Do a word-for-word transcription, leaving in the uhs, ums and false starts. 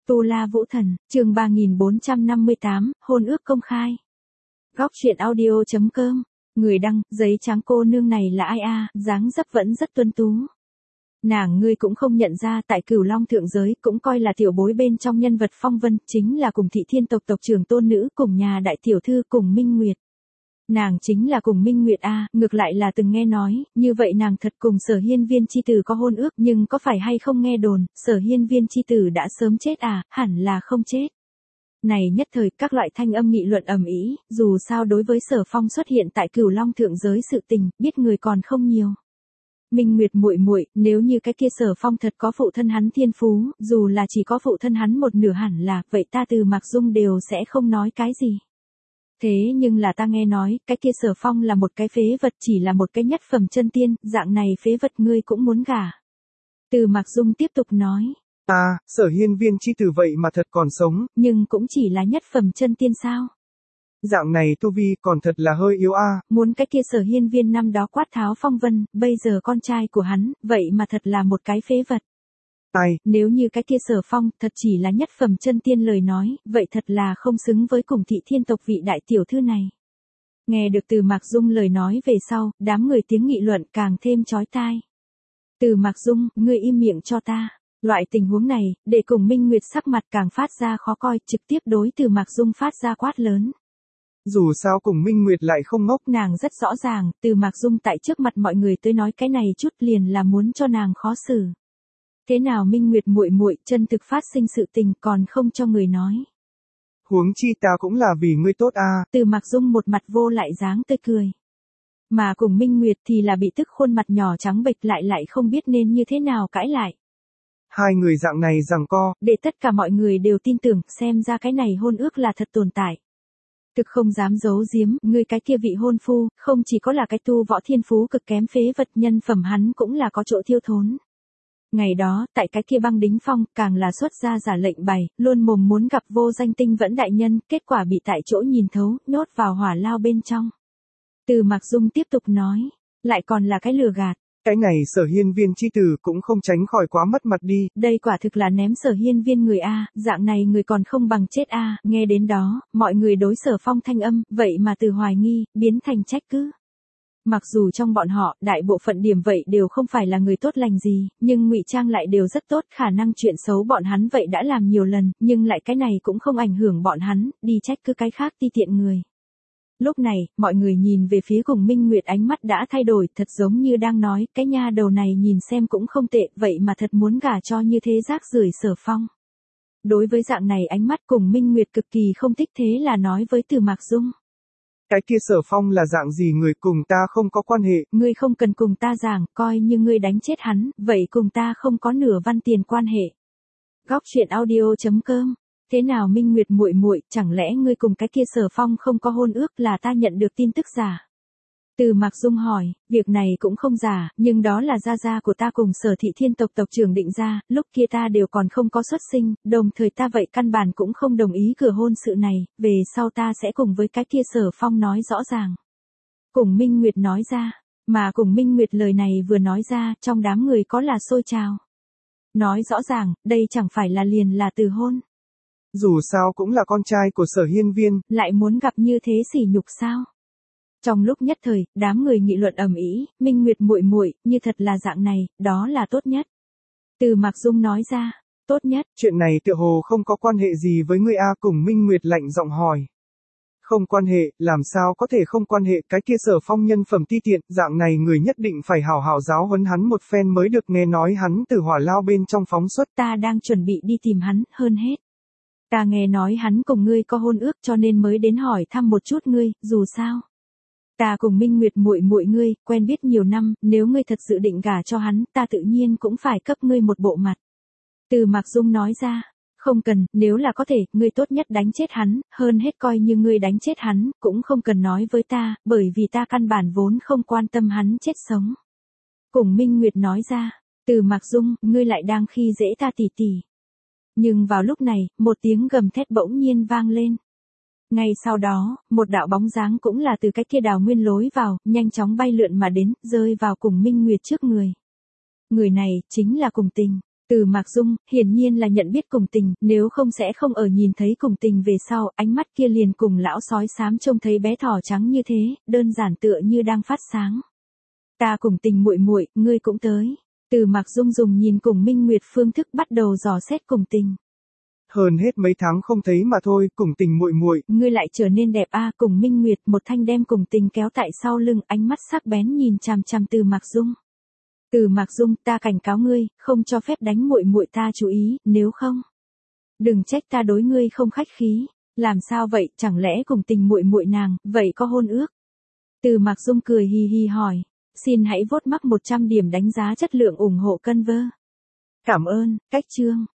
Tu La Vũ Thần, chương ba nghìn bốn trăm năm mươi tám, hôn ước công khai. Góc truyện audio chấm com, người đăng, giấy trắng cô nương này là ai a, dáng dấp vẫn rất tuấn tú. Nàng ngươi cũng không nhận ra tại Cửu Long thượng giới cũng coi là tiểu bối bên trong nhân vật phong vân, chính là cùng Thị Thiên tộc tộc trưởng tôn nữ, cùng nhà đại tiểu thư, cùng Minh Nguyệt. Nàng chính là cùng Minh Nguyệt a, ngược lại là từng nghe nói, như vậy nàng thật cùng Sở Hiên Viên chi tử có hôn ước, nhưng có phải hay không nghe đồn, Sở Hiên Viên chi tử đã sớm chết à, hẳn là không chết. Này nhất thời các loại thanh âm nghị luận ầm ĩ, dù sao đối với Sở Phong xuất hiện tại Cửu Long thượng giới sự tình, biết người còn không nhiều. Minh Nguyệt muội muội, nếu như cái kia Sở Phong thật có phụ thân hắn thiên phú, dù là chỉ có phụ thân hắn một nửa hẳn là, vậy ta từ Mạc Dung đều sẽ không nói cái gì. Thế nhưng là ta nghe nói, cái kia Sở Phong là một cái phế vật, chỉ là một cái nhất phẩm chân tiên, dạng này phế vật ngươi cũng muốn gả. Từ Mạc Dung tiếp tục nói. À, Sở Hiên Viên chi tử vậy mà thật còn sống. Nhưng cũng chỉ là nhất phẩm chân tiên sao? Dạng này tu vi còn thật là hơi yếu a. Muốn cái kia Sở Hiên Viên năm đó quát tháo phong vân, bây giờ con trai của hắn, vậy mà thật là một cái phế vật. Ai? Nếu như cái kia Sở Phong thật chỉ là nhất phẩm chân tiên lời nói, vậy thật là không xứng với cùng Thị Thiên tộc vị đại tiểu thư này. Nghe được Từ Mạc Dung lời nói về sau, đám người tiếng nghị luận càng thêm chói tai. Từ Mạc Dung, ngươi im miệng cho ta. Loại tình huống này, để cùng Minh Nguyệt sắc mặt càng phát ra khó coi, trực tiếp đối Từ Mạc Dung phát ra quát lớn. Dù sao cùng Minh Nguyệt lại không ngốc. Nàng rất rõ ràng, Từ Mạc Dung tại trước mặt mọi người tới nói cái này chút liền là muốn cho nàng khó xử. Thế nào Minh Nguyệt muội muội, chân thực phát sinh sự tình còn không cho người nói. Huống chi ta cũng là vì ngươi tốt a. Từ Mạc Dung một mặt vô lại dáng tươi cười. Mà cùng Minh Nguyệt thì là bị tức khuôn mặt nhỏ trắng bệch lại lại không biết nên như thế nào cãi lại. Hai người dạng này giằng co, để tất cả mọi người đều tin tưởng, xem ra cái này hôn ước là thật tồn tại. Thực không dám giấu giếm, người cái kia vị hôn phu, không chỉ có là cái tu võ thiên phú cực kém phế vật, nhân phẩm hắn cũng là có chỗ thiêu thốn. Ngày đó, tại cái kia băng đính phong, càng là xuất ra giả lệnh bày, luôn mồm muốn gặp vô danh tinh vẫn đại nhân, kết quả bị tại chỗ nhìn thấu, nhốt vào hỏa lao bên trong. Từ Mạc Dung tiếp tục nói, lại còn là cái lừa gạt. Cái này Sở Hiên Viên chi tử cũng không tránh khỏi quá mất mặt đi. Đây quả thực là ném Sở Hiên Viên người a, dạng này người còn không bằng chết a. Nghe đến đó, mọi người đối Sở Phong thanh âm, vậy mà từ hoài nghi, biến thành trách cứ. Mặc dù trong bọn họ, đại bộ phận điểm vậy đều không phải là người tốt lành gì, nhưng ngụy trang lại đều rất tốt, khả năng chuyện xấu bọn hắn vậy đã làm nhiều lần, nhưng lại cái này cũng không ảnh hưởng bọn hắn, đi trách cứ cái khác ti tiện người. Lúc này, mọi người nhìn về phía cùng Minh Nguyệt ánh mắt đã thay đổi, thật giống như đang nói, cái nha đầu này nhìn xem cũng không tệ, vậy mà thật muốn gả cho như thế rác rưởi Sở Phong. Đối với dạng này ánh mắt cùng Minh Nguyệt cực kỳ không thích, thế là nói với Từ Mạc Dung. Cái kia Sở Phong là dạng gì người, cùng ta không có quan hệ. Ngươi không cần cùng ta giảng, coi như ngươi đánh chết hắn, vậy cùng ta không có nửa văn tiền quan hệ. Góc truyện audio chấm com. Thế nào Minh Nguyệt muội muội, chẳng lẽ ngươi cùng cái kia Sở Phong không có hôn ước, là ta nhận được tin tức giả? Từ Mạc Dung hỏi, việc này cũng không giả, nhưng đó là gia gia của ta cùng Sở Thị Thiên tộc tộc trưởng định ra, lúc kia ta đều còn không có xuất sinh, đồng thời ta vậy căn bản cũng không đồng ý cửa hôn sự này, về sau ta sẽ cùng với cái kia Sở Phong nói rõ ràng. Cùng Minh Nguyệt nói ra, mà cùng Minh Nguyệt lời này vừa nói ra, trong đám người có là xôi trào. Nói rõ ràng, đây chẳng phải là liền là từ hôn. Dù sao cũng là con trai của Sở Hiên Viên. Lại muốn gặp như thế sỉ nhục sao? Trong lúc nhất thời, đám người nghị luận ầm ĩ, Minh Nguyệt muội muội, như thật là dạng này, đó là tốt nhất. Từ Mạc Dung nói ra, tốt nhất. Chuyện này tựa hồ không có quan hệ gì với ngươi a, cùng Minh Nguyệt lạnh giọng hỏi. Không quan hệ, làm sao có thể không quan hệ, cái kia Sở Phong nhân phẩm ti tiện, dạng này người nhất định phải hào hào giáo huấn hắn một phen mới được, nghe nói hắn từ hỏa lao bên trong phóng xuất. Ta đang chuẩn bị đi tìm hắn, hơn hết. Ta nghe nói hắn cùng ngươi có hôn ước cho nên mới đến hỏi thăm một chút ngươi, dù sao. Ta cùng Minh Nguyệt muội muội ngươi, quen biết nhiều năm, nếu ngươi thật sự định gả cho hắn, ta tự nhiên cũng phải cấp ngươi một bộ mặt. Từ Mạc Dung nói ra, không cần, nếu là có thể, ngươi tốt nhất đánh chết hắn, hơn hết coi như ngươi đánh chết hắn, cũng không cần nói với ta, bởi vì ta căn bản vốn không quan tâm hắn chết sống. Cùng Minh Nguyệt nói ra, Từ Mạc Dung, ngươi lại đang khi dễ ta tỉ tỉ. Nhưng vào lúc này, một tiếng gầm thét bỗng nhiên vang lên. Ngay sau đó, một đạo bóng dáng cũng là từ cái kia đào nguyên lối vào, nhanh chóng bay lượn mà đến, rơi vào cùng Minh Nguyệt trước người. Người này, chính là Cùng Tình. Từ Mạc Dung, hiển nhiên là nhận biết Cùng Tình, nếu không sẽ không ở nhìn thấy Cùng Tình về sau, ánh mắt kia liền cùng lão sói xám trông thấy bé thỏ trắng như thế, đơn giản tựa như đang phát sáng. Ta Cùng Tình muội muội, ngươi cũng tới. Từ Mạc Dung dùng nhìn cùng Minh Nguyệt phương thức bắt đầu dò xét Cùng Tình. Hơn hết mấy tháng không thấy mà thôi, Cùng Tình muội muội, ngươi lại trở nên đẹp a. Cùng Minh Nguyệt một thanh đem Cùng Tình kéo tại sau lưng, ánh mắt sắc bén nhìn chằm chằm Từ Mạc Dung. Từ Mạc Dung, ta cảnh cáo ngươi, không cho phép đánh muội muội ta chú ý, nếu không, đừng trách ta đối ngươi không khách khí. Làm sao vậy, chẳng lẽ Cùng Tình muội muội nàng, vậy có hôn ước? Từ Mạc Dung cười hì hì hỏi, xin hãy vote mắc một trăm điểm đánh giá chất lượng ủng hộ Conver. Cảm ơn, cách chương.